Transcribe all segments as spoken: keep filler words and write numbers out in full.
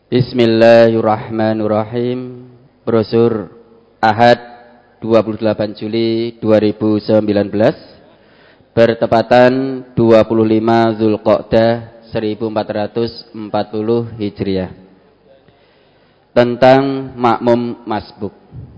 Bismillahirrahmanirrahim. Brosur Ahad dua puluh delapan Juli dua ribu sembilan belas bertepatan dua puluh lima Zulqa'dah seribu empat ratus empat puluh Hijriah. Tentang makmum masbuk.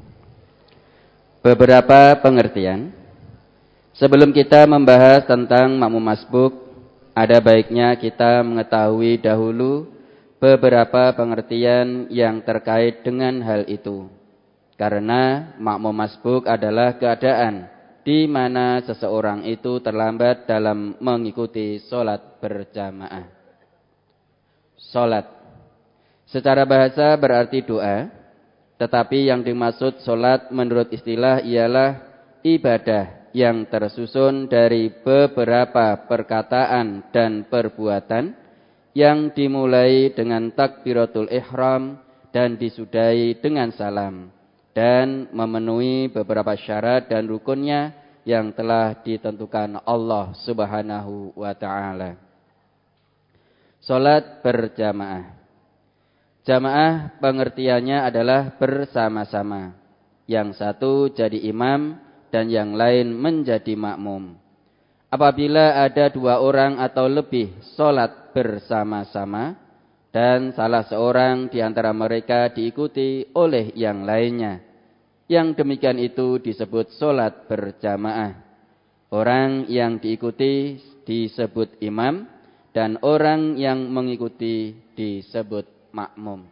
Beberapa pengertian. Sebelum kita membahas tentang makmum masbuk, ada baiknya kita mengetahui dahulu beberapa pengertian yang terkait dengan hal itu. Karena makmum masbuk adalah keadaan di mana seseorang itu terlambat dalam mengikuti sholat berjamaah. Sholat secara bahasa berarti doa, tetapi yang dimaksud sholat menurut istilah ialah ibadah yang tersusun dari beberapa perkataan dan perbuatan yang dimulai dengan takbiratul ihram dan disudahi dengan salam, dan memenuhi beberapa syarat dan rukunnya yang telah ditentukan Allah Subhanahu wa ta'ala. Salat berjamaah. Jamaah pengertiannya adalah bersama-sama. Yang satu jadi imam dan yang lain menjadi makmum. Apabila ada dua orang atau lebih sholat bersama-sama dan salah seorang di antara mereka diikuti oleh yang lainnya, yang demikian itu disebut sholat berjamaah. Orang yang diikuti disebut imam dan orang yang mengikuti disebut makmum.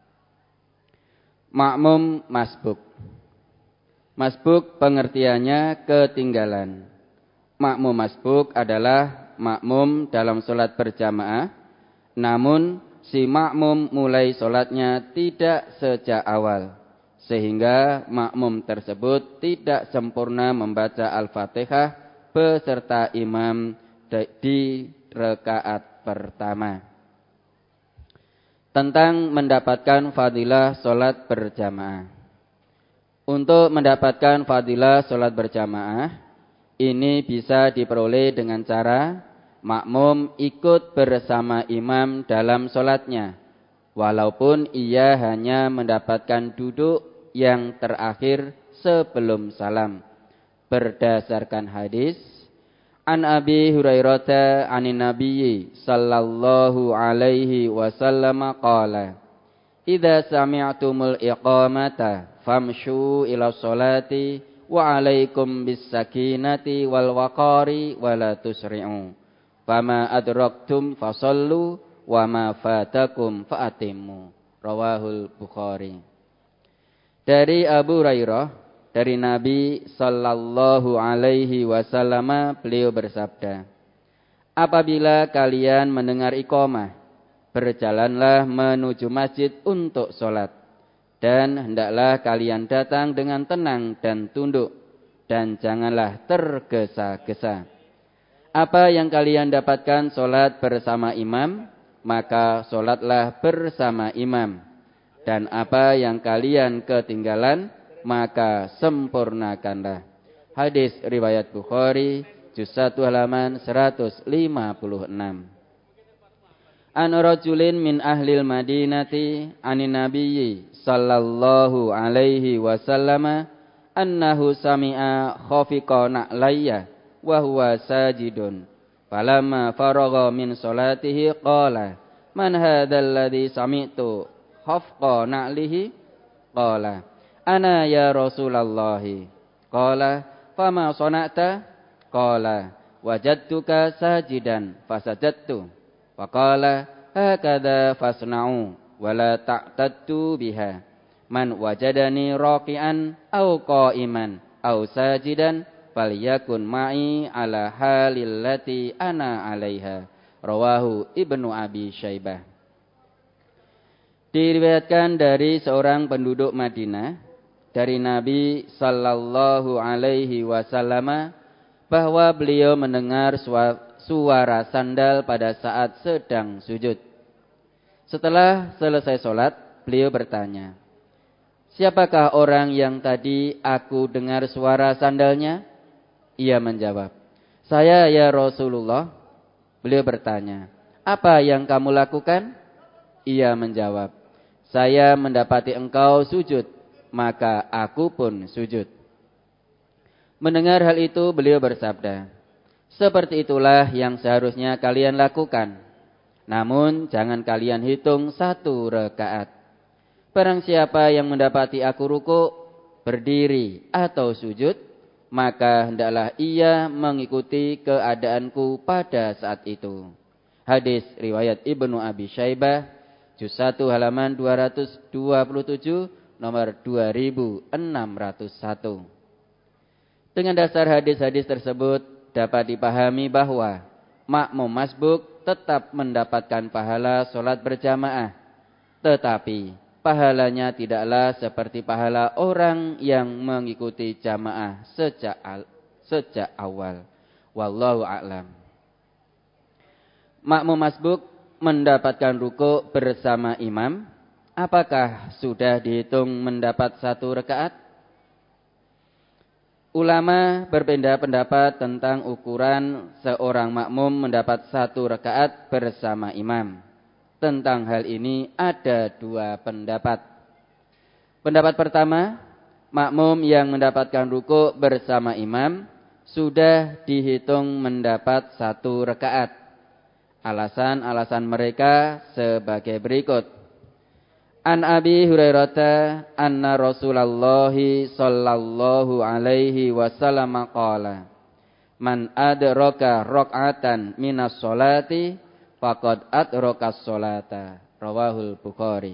Makmum masbuk. Masbuk pengertiannya ketinggalan. Makmum masbuk adalah makmum dalam sholat berjamaah, namun si makmum mulai sholatnya tidak sejak awal, sehingga makmum tersebut tidak sempurna membaca Al-Fatihah beserta imam di rakaat pertama. Tentang mendapatkan fadilah sholat berjamaah. Untuk mendapatkan fadilah sholat berjamaah, ini bisa diperoleh dengan cara makmum ikut bersama imam dalam sholatnya, walaupun ia hanya mendapatkan duduk yang terakhir sebelum salam. Berdasarkan hadis, An Abi Hurairah anin Nabiyyi sallallahu alaihi wasallam qala, idza sami'tumul iqamata famshu ila sholati wa alaikum bis sakinati wal waqari wa la tusri'u. Fama adraktum fasallu wa ma fatakum fa'atimmu. Rawahul Bukhari. Dari Abu Hurairah, dari Nabi sallallahu alaihi wasallam, beliau bersabda, apabila kalian mendengar iqamah, berjalanlah menuju masjid untuk sholat. Dan hendaklah kalian datang dengan tenang dan tunduk, dan janganlah tergesa-gesa. Apa yang kalian dapatkan sholat bersama imam, maka sholatlah bersama imam. Dan apa yang kalian ketinggalan, maka sempurnakanlah. Hadis riwayat Bukhari, juz satu halaman seratus lima puluh enam. An rajulin min ahlil madinati anin nabiyyi sallallahu alaihi wasallam annahu sami'a khafiqa na'layya wa huwa sajidun. Falamma faragha min salatihi qala, man hadzal ladzi sami'tu khafqa na'lihi? Qala, ana ya Rasulullah. Qala, fama sana'ta? Qala, wajadtuka sajidan fasajadtu. Faqala, hakadha fasna'u wala ta'taddu biha. Man wajadani raqi'an aw qa'iman aw sajidan falyakun ma'i ala halil lati ana 'alaiha. Rawahu Ibnu Abi Syaibah. Diriwayatkan dari seorang penduduk Madinah dari Nabi sallallahu alaihi wasallam bahwa beliau mendengar suara sandal pada saat sedang sujud. Setelah selesai sholat, beliau bertanya, siapakah orang yang tadi aku dengar suara sandalnya? Ia menjawab, saya ya Rasulullah. Beliau bertanya, apa yang kamu lakukan? Ia menjawab, saya mendapati engkau sujud, maka aku pun sujud. Mendengar hal itu beliau bersabda, seperti itulah yang seharusnya kalian lakukan. Namun jangan kalian hitung satu rakaat. Barang siapa yang mendapati aku ruku, berdiri atau sujud, maka hendaklah ia mengikuti keadaanku pada saat itu. Hadis riwayat Ibnu Abi Syaibah, juz satu halaman dua ratus dua puluh tujuh, nomor dua ribu enam ratus satu. Dengan dasar hadis-hadis tersebut dapat dipahami bahwa makmum masbuk tetap mendapatkan pahala sholat berjamaah. Tetapi pahalanya tidaklah seperti pahala orang yang mengikuti jamaah sejak, sejak awal. Wallahu a'lam. Makmum masbuk mendapatkan ruku bersama imam. Apakah sudah dihitung mendapat satu rakaat? Ulama berbeda pendapat tentang ukuran seorang makmum mendapat satu rakaat bersama imam. Tentang hal ini ada dua pendapat. Pendapat pertama, makmum yang mendapatkan ruku bersama imam sudah dihitung mendapat satu rakaat. Alasan-alasan mereka sebagai berikut. An Abi Hurairah anna Rasulullah sallallahu alaihi wasallam qala man adraka rak'atan minas sholati faqad adrakas sholata. Rawahul Bukhari.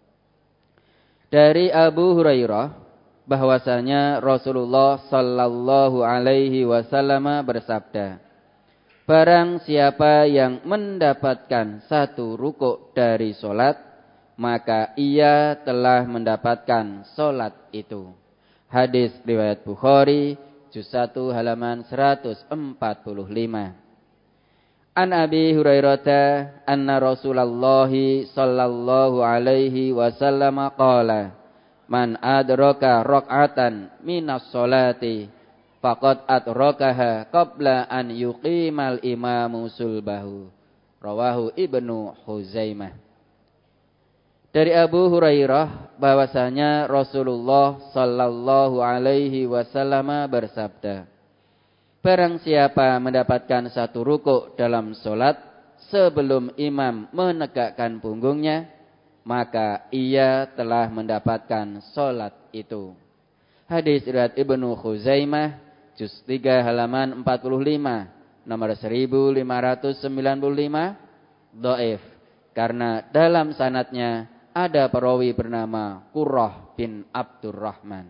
Dari Abu Hurairah bahwasanya Rasulullah sallallahu alaihi wasallam bersabda, barang siapa yang mendapatkan satu rukuk dari solat, maka ia telah mendapatkan solat itu. Hadis riwayat Bukhari, juz satu halaman seratus empat puluh lima. An Abi Hurairah anna Rasulullah sallallahu alaihi wasallam qala man adraka rak'atan minas sholati faqad adrakaha qabla an yuqimal imamu sulbahu. Rawahu Ibnu Huzaimah. Dari Abu Hurairah bahwasanya Rasulullah sallallahu alaihi wasallam bersabda, barang siapa mendapatkan satu rukuk dalam solat sebelum imam menegakkan punggungnya, maka ia telah mendapatkan solat itu. Hadis riwayat Ibnu Khuzaimah, juz tiga halaman empat puluh lima, nomor seribu lima ratus sembilan puluh lima, dhaif karena dalam sanadnya ada perawi bernama Qurrah bin Abdurrahman.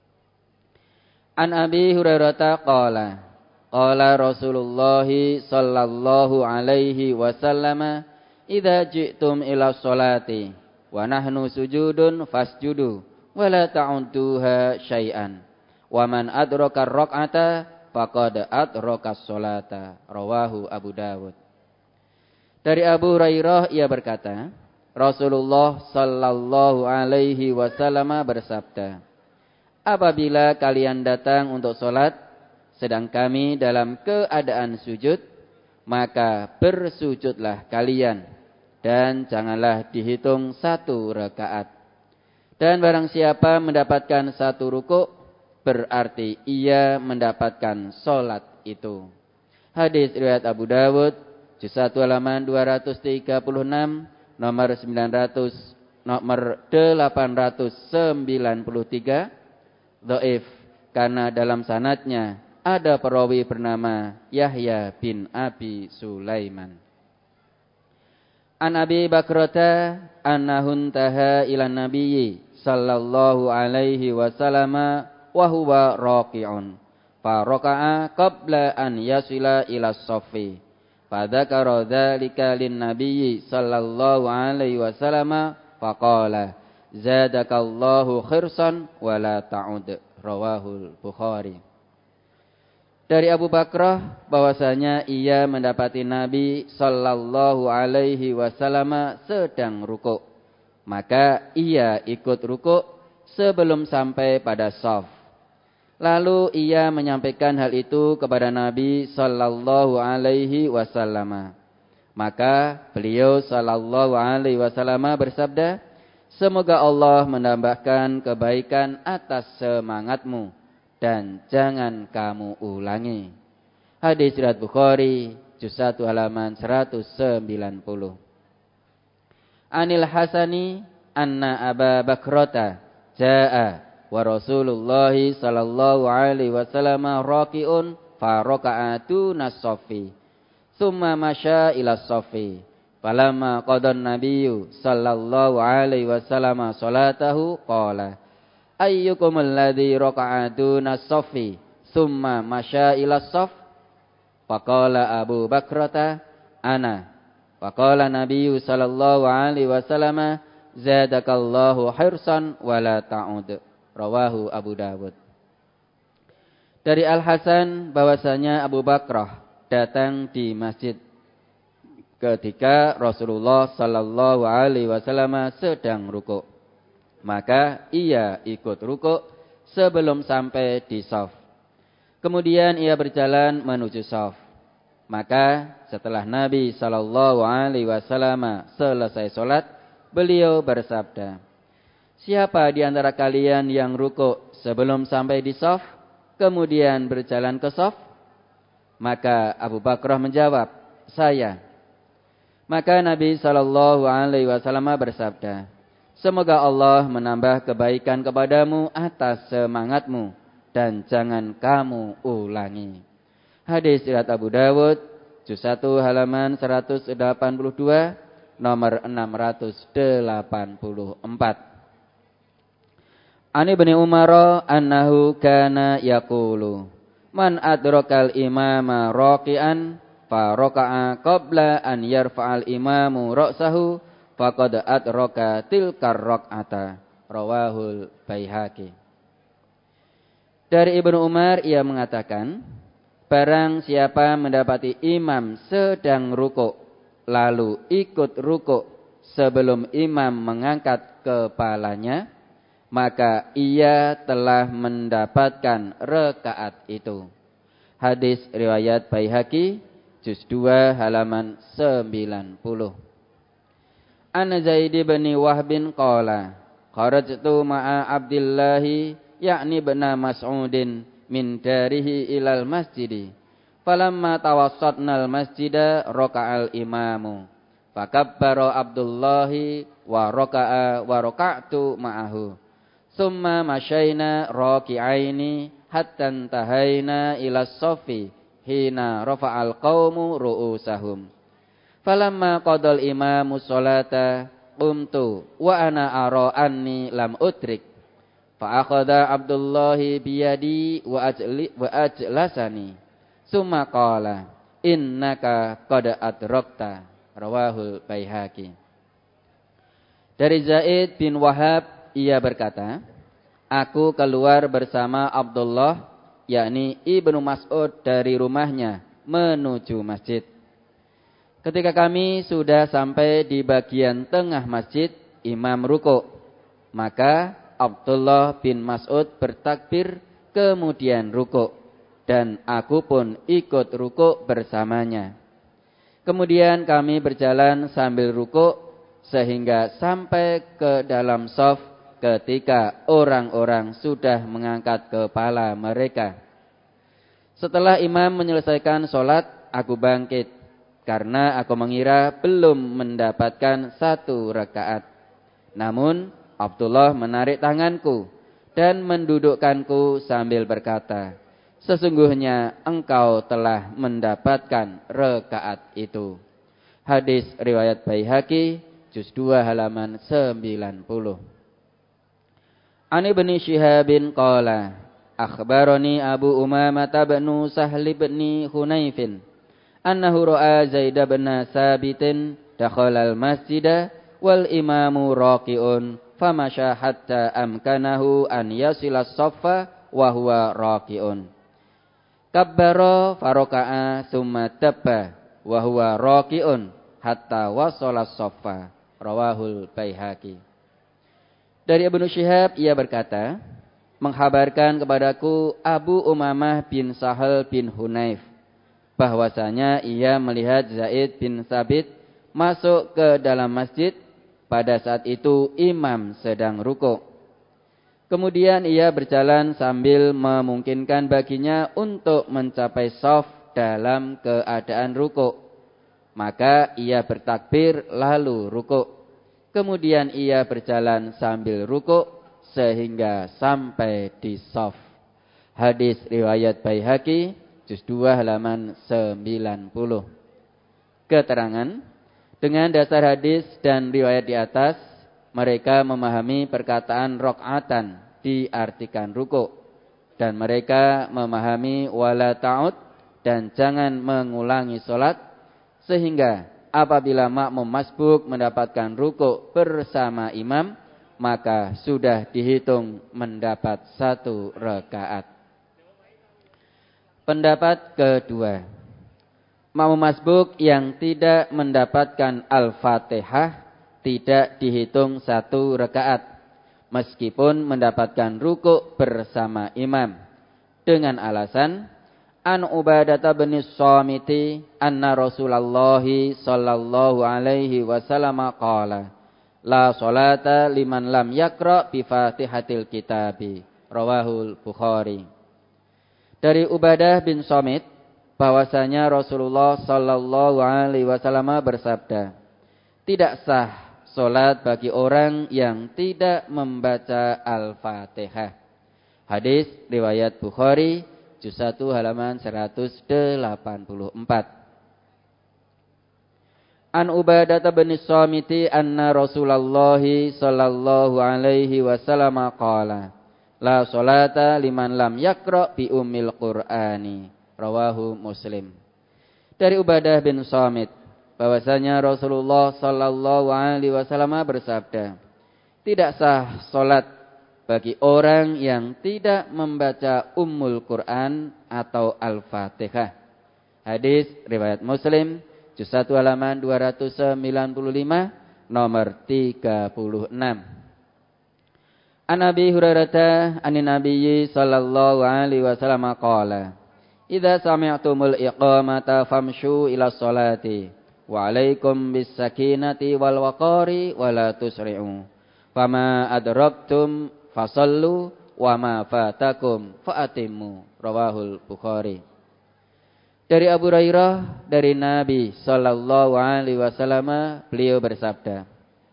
An Abi Hurairah qala qala Rasulullah sallallahu alaihi wasallam idza ji'tum ila sholati wa nahnu sujudun fasjudu wa la ta'udduha syai'an wa man adraka ar-rak'ata faqad adraka as-sholata. Rawahu Abu Dawud. Dari Abu Hurairah ia berkata, Rasulullah sallallahu alaihi wasallam bersabda, apabila kalian datang untuk sholat, sedang kami dalam keadaan sujud, maka bersujudlah kalian, dan janganlah dihitung satu rakaat. Dan barang siapa mendapatkan satu ruku, berarti ia mendapatkan sholat itu. Hadis riwayat Abu Dawud, juz satu halaman dua ratus tiga puluh enam, nomor sembilan ratus, nomor delapan ratus sembilan puluh tiga, dhaif karena dalam sanadnya ada perawi bernama Yahya bin Abi Sulaiman. An Abi Bakrata annahun taha ila nabiyyi sallallahu alaihi wasallam wa huwa raqi'un fa raka'a qabla an yasila ila shaffi. Fadzakara dzalika lin-nabiyyi sallallahu alaihi wasallam faqala zadakallahu khirsan wa la ta'ud. Rawahul Bukhari. Dari Abu Bakrah bahwasanya ia mendapati Nabi sallallahu alaihi wasallam sedang rukuk, maka ia ikut rukuk sebelum sampai pada shaf. Lalu ia menyampaikan hal itu kepada Nabi sallallahu alaihi wasallam. Maka beliau sallallahu alaihi wasallam bersabda, Semoga Allah menambahkan kebaikan atas semangatmu dan jangan kamu ulangi. Hadis riwayat Bukhari, juz satu halaman seratus sembilan puluh. Anil Hasani anna Aba Bakrata jaa wa Rasulullah sallallahu alaihi wasallam raqiun fa raka'atu nas-saffi. Tsumma masya ila as-saffi. Falamma qadan nabiyyu sallallahu alaihi wasallam salatahu qala ayyukum alladhi raka'atu nas-saffi tsumma masya ila as-saff. Faqala Abu Bakrata ana. Faqala nabiyyu sallallahu alaihi wasallam zadakallahu hirsan wala ta'ud. Rawahu Abu Dawud. Dari Al-Hasan bahwasanya Abu Bakrah datang di masjid ketika Rasulullah sallallahu alaihi wasallam sedang rukuk. Maka ia ikut rukuk sebelum sampai di shaf. Kemudian ia berjalan menuju shaf. Maka setelah Nabi sallallahu alaihi wasallam selesai salat, beliau bersabda, siapa di antara kalian yang rukuk sebelum sampai di shaf, kemudian berjalan ke shaf? Maka Abu Bakrah menjawab, saya. Maka Nabi sallallahu alaihi wasallam bersabda, semoga Allah menambah kebaikan kepadamu atas semangatmu dan jangan kamu ulangi. Hadis riwayat Abu Dawud, juz satu halaman seratus delapan puluh dua, nomor enam ratus delapan puluh empat. Ani bin Umar annahu kana yaqulu man adrakal imama raqi'an fa raka'a qabla an yarfa'al imamu ra'sahu faqad adraka tilkar rak'ata. Rawahul Baihaqi. Dari Ibnu Umar ia mengatakan, barang siapa mendapati imam sedang rukuk lalu ikut rukuk sebelum imam mengangkat kepalanya, maka ia telah mendapatkan rakaat itu. Hadis riwayat Baihaqi, juz dua halaman sembilan puluh. An Zaid bin Wahbin qala kharajtu ma'a Abdillahi yakni bin Mas'udin min darihi ilal masjidi. Falamma tawassatnal masjida raka'al imamu. Fakabbara Abdullahi wa raka'a wa raka'tu ma'ahu. Summa masyaina raki'aini hatta intahaina ila saffi hina rafa'al qaumu ru'usahum. Falamma qadal imamu sholata qumtu wa ana ara anni lam udrik. Fa akhadha Abdullahi biyadi wa ajli wa ajlasani. Summa qala innaka qad adrakta. Rawahul Baihaqi. Dari Zaid bin Wahab ia berkata, aku keluar bersama Abdullah, yakni Ibnu Mas'ud dari rumahnya menuju masjid. Ketika kami sudah sampai di bagian tengah masjid, imam rukuk. Maka Abdullah bin Mas'ud bertakbir kemudian rukuk. Dan aku pun ikut rukuk bersamanya. Kemudian kami berjalan sambil rukuk sehingga sampai ke dalam shaf ketika orang-orang sudah mengangkat kepala mereka. Setelah imam menyelesaikan sholat, aku bangkit karena aku mengira belum mendapatkan satu rakaat. Namun Abdullah menarik tanganku dan mendudukkanku sambil berkata, sesungguhnya engkau telah mendapatkan rakaat itu. Hadis riwayat Baihaqi, juz dua halaman sembilan puluh. An Ibnu Syihabin qala akhbarani Abu Umamah bin Sahl bin Hunayfin annahu ra'a Zaid bin Sabitin dakhala al-masjida wal imamu raqi'un famasha hatta amkanahu an yasila as-saffa wa huwa raqi'un. Kabbara faraka'a summa tabba wa huwa raqi'un hatta wasala as-saffa. Rawahul Baihaqi. Dari Ibnu Syihab ia berkata, menghabarkan kepadaku Abu Umamah bin Sahal bin Hunayf bahwasanya ia melihat Zaid bin Sabit masuk ke dalam masjid pada saat itu imam sedang ruku'. Kemudian ia berjalan sambil memungkinkan baginya untuk mencapai shaf dalam keadaan ruku'. Maka ia bertakbir lalu ruku'. Kemudian ia berjalan sambil ruku' sehingga sampai di shaf. Hadis riwayat Baihaqi juz dua halaman sembilan puluh. Keterangan, dengan dasar hadis dan riwayat di atas, mereka memahami perkataan rok'atan diartikan ruku', dan mereka memahami wala ta'ud dan jangan mengulangi solat, sehingga apabila makmum masbuk mendapatkan ruku' bersama imam, maka sudah dihitung mendapat satu rakaat. Pendapat kedua, makmum masbuk yang tidak mendapatkan Al-Fatihah tidak dihitung satu rakaat, meskipun mendapatkan ruku' bersama imam, dengan alasan An Ubadah bin Samiti anna Rasulullah sallallahu alaihi wasallam qala la salata liman lam yaqra bi Fatihatil Kitabi, rawahul Bukhari. Dari Ubadah bin Samit bahwasanya Rasulullah sallallahu alaihi wasallam bersabda, tidak sah salat bagi orang yang tidak membaca Al-Fatihah. Hadis riwayat Bukhari juz satu halaman seratus delapan puluh empat. An Ubadah bin Samiti anna Rasulullah sallallahu alaihi wasallam qala la salata liman lam yaqra bi ummil Qur'ani, rawahu Muslim. Dari Ubadah bin Samit bahwasanya Rasulullah sallallahu alaihi wasallam bersabda, tidak sah salat bagi orang yang tidak membaca Ummul Quran atau Al-Fatihah. Hadis riwayat Muslim juz satu halaman dua ratus sembilan puluh lima nomor tiga puluh enam. An Abi Hurairah anin Nabiyyi sallallahu alaihi wasallam qala idza sami'tumul iqamata famshu ila sholati wa alaikum bis sakinati wal waqari wa la tusri'u fama adraktum fasallu wa ma fatakum fa'atimmu, rawahul Bukhari. Dari Abu Hurairah dari Nabi sallallahu alaihi wasallam, beliau bersabda,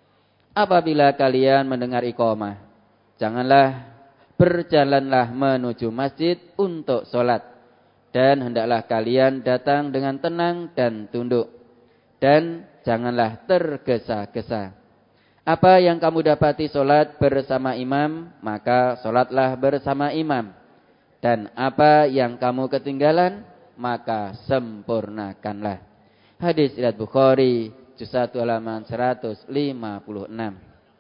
apabila kalian mendengar iqamah, janganlah berjalanlah menuju masjid untuk sholat, dan hendaklah kalian datang dengan tenang dan tunduk, dan janganlah tergesa-gesa. Apa yang kamu dapati sholat bersama imam, maka sholatlah bersama imam, dan apa yang kamu ketinggalan, maka sempurnakanlah. Hadis riwayat Bukhari juz satu halaman seratus lima puluh enam.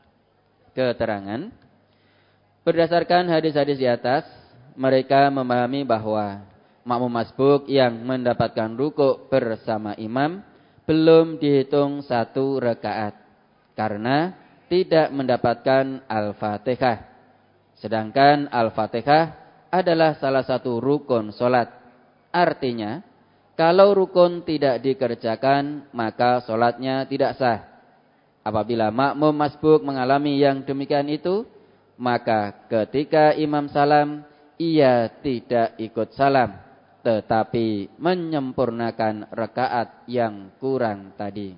Keterangan, berdasarkan hadis-hadis di atas, mereka memahami bahwa makmum masbuk yang mendapatkan ruku' bersama imam belum dihitung satu rakaat karena tidak mendapatkan Al-Fatihah. Sedangkan Al-Fatihah adalah salah satu rukun solat. Artinya, kalau rukun tidak dikerjakan, maka solatnya tidak sah. Apabila makmum masbuk mengalami yang demikian itu, maka ketika imam salam, ia tidak ikut salam, tetapi menyempurnakan rakaat yang kurang tadi.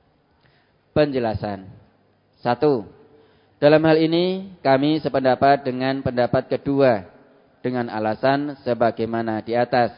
Penjelasan. Satu, dalam hal ini kami sependapat dengan pendapat kedua dengan alasan sebagaimana di atas.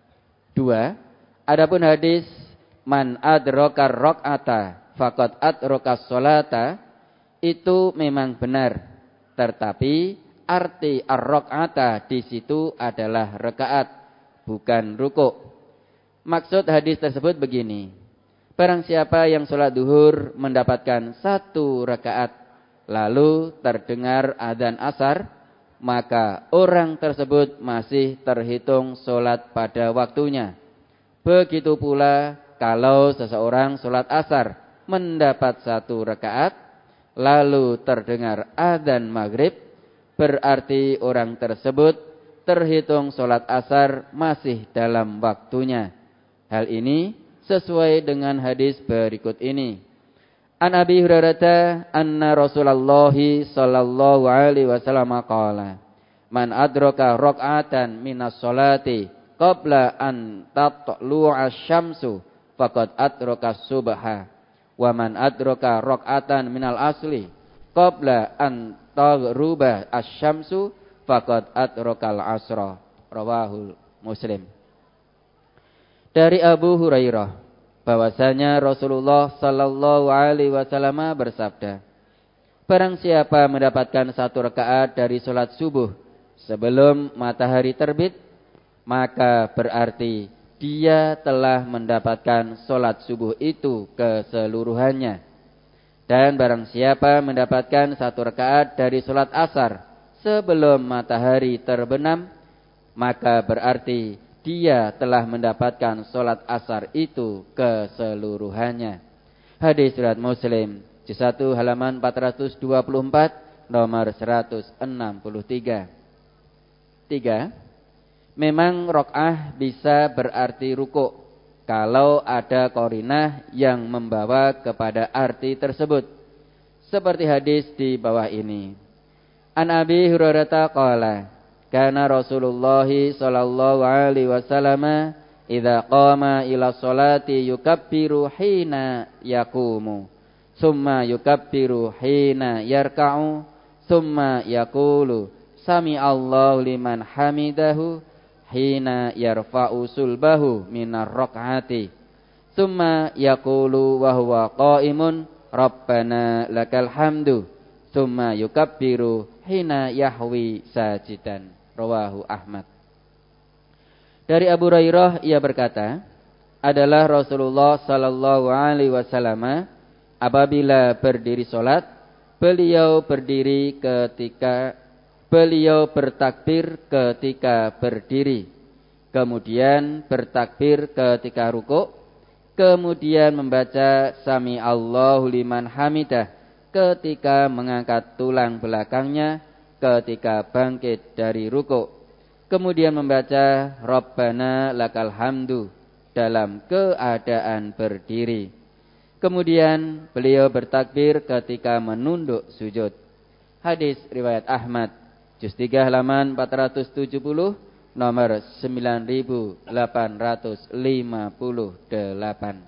Dua, adapun hadis man adrokar rok'ata faqad adrokas sholata itu memang benar, tetapi arti ar-rok'ata di situ adalah rakaat, bukan ruku'. Maksud hadis tersebut begini, barang siapa yang sholat duhur mendapatkan satu rakaat, lalu terdengar adzan asar, maka orang tersebut masih terhitung sholat pada waktunya. Begitu pula kalau seseorang sholat asar mendapat satu rakaat, lalu terdengar adzan maghrib, berarti orang tersebut terhitung sholat asar masih dalam waktunya. Hal ini sesuai dengan hadis berikut ini. An Abi Hurairah anna Rasulullah sallallahu alaihi wasallam qala man adraka rak'atan minas sholati qabla an tatlu'a asy-syamsu faqad adraka subha wa man adraka rak'atan minal asli qabla an taghruba asy-syamsu faqad adrakal asra. Rawahul Muslim. Dari Abu Hurairah bahwasanya Rasulullah sallallahu alaihi wasallam bersabda, barang siapa mendapatkan satu rakaat dari salat subuh sebelum matahari terbit, maka berarti dia telah mendapatkan salat subuh itu keseluruhannya. Dan barang siapa mendapatkan satu rakaat dari salat asar sebelum matahari terbenam, maka berarti dia telah mendapatkan sholat asar itu keseluruhannya. Hadis riwayat Muslim, juz satu halaman empat ratus dua puluh empat, nomor seratus enam puluh tiga. Tiga, memang rok'ah bisa berarti ruku' kalau ada qarinah yang membawa kepada arti tersebut. Seperti hadis di bawah ini. An Abi Hurairah qala kana Rasulullah sallallahu alaihi wasallam idza qama ila sholati yukabbiru hina yaqumu summa yukabbiru hina yarka'u summa yaqulu sami Allahu liman hamidahu hina yarfa'u sulbahu minar rak'ati summa yaqulu wa huwa qa'imun rabbana lakal hamdu summa yukabbiru hina yahwi sajidan. Rawahu Ahmad. Dari Abu Hurairah ia berkata, adalah Rasulullah sallallahu alaihi wasallam apabila berdiri salat, beliau berdiri ketika beliau bertakbir ketika berdiri, kemudian bertakbir ketika ruku', kemudian membaca sami Allahu liman hamidah ketika mengangkat tulang belakangnya ketika bangkit dari ruku', kemudian membaca Rabbana lakal hamdu dalam keadaan berdiri. Kemudian beliau bertakbir ketika menunduk sujud. Hadis riwayat Ahmad, juz tiga halaman empat ratus tujuh puluh, nomor sembilan ribu delapan ratus lima puluh delapan.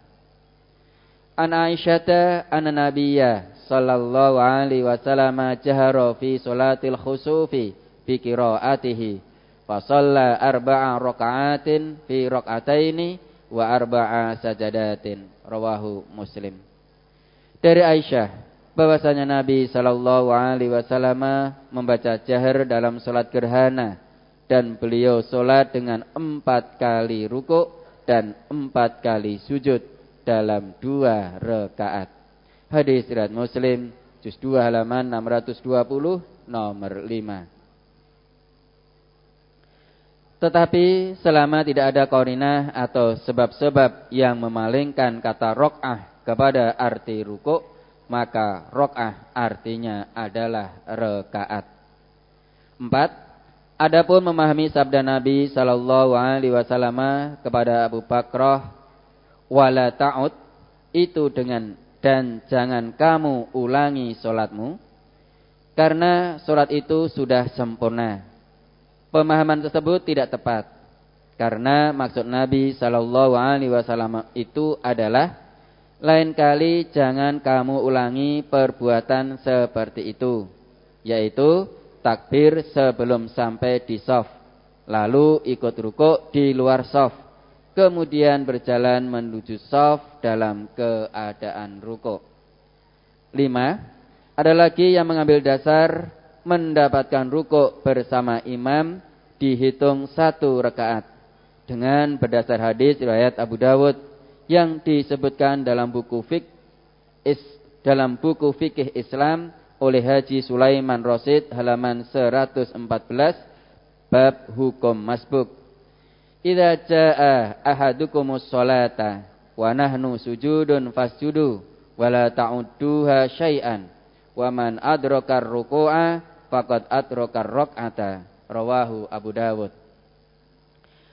An Aisyata anna Nabiyya sallallahu alaihi wasallam jahara fi salatil khusufi bi qiraatihi fa shalla arba'a raka'atin fi rak'ataini wa arba'a sajadatin. Rawahu Muslim. Dari Aisyah bahwasanya Nabi sallallahu alaihi wasallam membaca jahar dalam salat gerhana dan beliau salat dengan empat kali ruku' dan empat kali sujud dalam dua rakaat. Hadis riwayat Muslim, juz dua halaman enam ratus dua puluh, nomor lima. Tetapi selama tidak ada qarinah atau sebab-sebab yang memalingkan kata rok'ah kepada arti ruku', maka rok'ah artinya adalah rakaat. Empat, adapun memahami sabda Nabi sallallahu alaihi wasallam kepada Abu Bakrah, wala ta'ud, itu dengan dan jangan kamu ulangi solatmu, karena solat itu sudah sempurna. Pemahaman tersebut tidak tepat, karena maksud Nabi sallallahu alaihi wasallam itu adalah lain kali jangan kamu ulangi perbuatan seperti itu, yaitu takbir sebelum sampai di shaf, lalu ikut rukuk di luar shaf, kemudian berjalan menuju shaf dalam keadaan rukuk. Lima, ada lagi yang mengambil dasar mendapatkan rukuk bersama imam dihitung satu rakaat dengan berdasar hadis riwayat Abu Dawud yang disebutkan dalam buku fik is, dalam buku fikih Islam oleh Haji Sulaiman Rasid halaman seratus empat belas bab hukum masbuk. Idza jaa ahadukumus sholata wa nahnu sujudun fasjudu wa la ta'udduha syai'an wa man adrakar ruku'a faqad adrakar rak'ata. Rawahu Abu Dawud.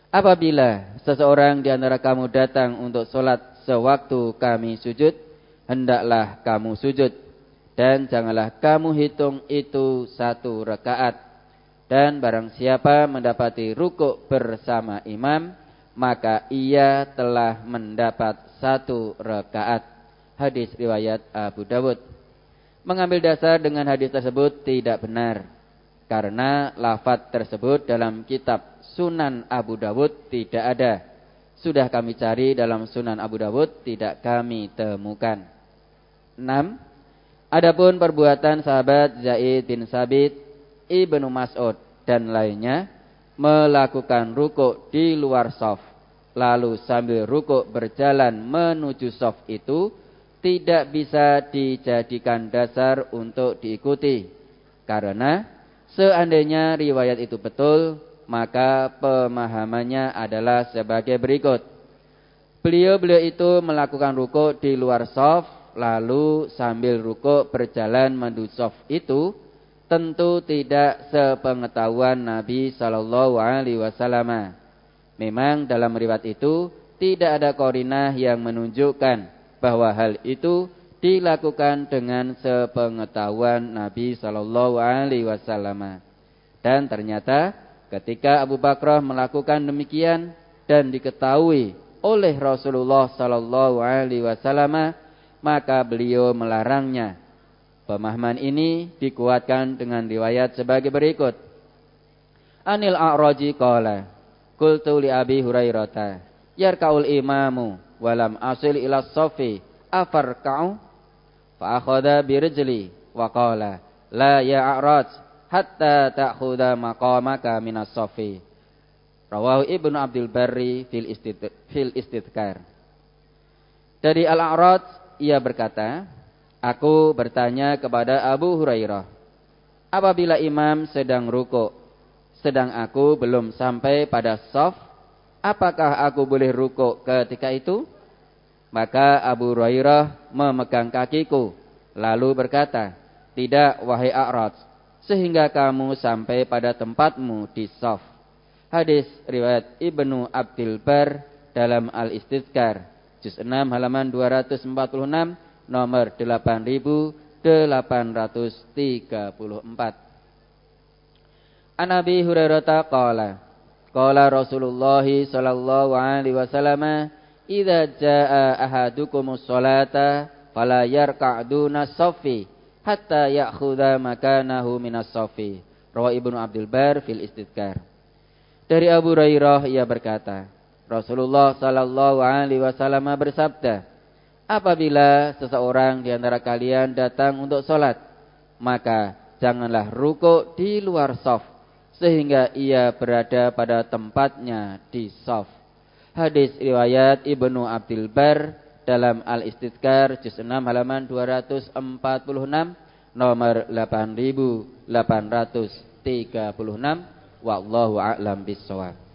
Apabila seseorang di antara kamu datang untuk sholat sewaktu kami sujud, hendaklah kamu sujud, dan janganlah kamu hitung itu satu rakaat. Dan barang siapa mendapati rukuk bersama imam, maka ia telah mendapat satu rakaat. Hadis riwayat Abu Dawud. Mengambil dasar dengan hadis tersebut tidak benar, karena lafaz tersebut dalam kitab Sunan Abu Dawud tidak ada. Sudah kami cari dalam Sunan Abu Dawud, tidak kami temukan. enam. Adapun perbuatan sahabat Zaid bin Sabit, Ibnu Mas'ud dan lainnya melakukan rukuk di luar shaf, lalu sambil rukuk berjalan menuju shaf itu tidak bisa dijadikan dasar untuk diikuti, karena seandainya riwayat itu betul, maka pemahamannya adalah sebagai berikut. Beliau-beliau itu melakukan rukuk di luar shaf, lalu sambil rukuk berjalan menuju shaf itu tentu tidak sepengetahuan Nabi Shallallahu Alaihi Wasallam. Memang dalam riwayat itu tidak ada qarinah yang menunjukkan bahwa hal itu dilakukan dengan sepengetahuan Nabi Shallallahu Alaihi Wasallam. Dan ternyata ketika Abu Bakrah melakukan demikian dan diketahui oleh Rasulullah Shallallahu Alaihi Wasallam, maka beliau melarangnya. Pemahaman ini dikuatkan dengan riwayat sebagai berikut. Anil A'raji qala, qultu li Abi Hurairah, yarka'ul imamu walam asil ila shafi afarka'u? Fa akhadha bi rijli wa qala, la ya A'raj hatta ta'khudha maqamaka minas shafi. Rawahu Ibnu Abdul Barri fil Istidkar. Dari Al-A'raj ia berkata, aku bertanya kepada Abu Hurairah, apabila imam sedang rukuk, sedang aku belum sampai pada shaf, apakah aku boleh rukuk ketika itu? Maka Abu Hurairah memegang kakiku, lalu berkata, tidak wahai A'raj, sehingga kamu sampai pada tempatmu di shaf. Hadis riwayat Ibnu Abdul Bar dalam Al-Istidkar, juz enam halaman dua ratus empat puluh enam, nomor delapan ribu delapan ratus tiga puluh empat. An Abi Hurairah qala, qala Rasulullah sallallahu alaihi wasallam, idza jaa ahadukumus sholata fala yarka'duna shaffi hatta ya'khudha makanahu minas shaffi. Rawahu Ibnu Abdul Bar fil Istidkar. Dari Abu Hurairah ia berkata, Rasulullah sallallahu alaihi wasallam bersabda, apabila seseorang di antara kalian datang untuk sholat, maka janganlah rukuk di luar shaf, sehingga ia berada pada tempatnya di shaf. Hadis riwayat Ibnu Abdul Bar dalam Al-Istidkar, juz enam halaman dua ratus empat puluh enam, nomor delapan ribu delapan ratus tiga puluh enam. Wallahu a'lam bishawab.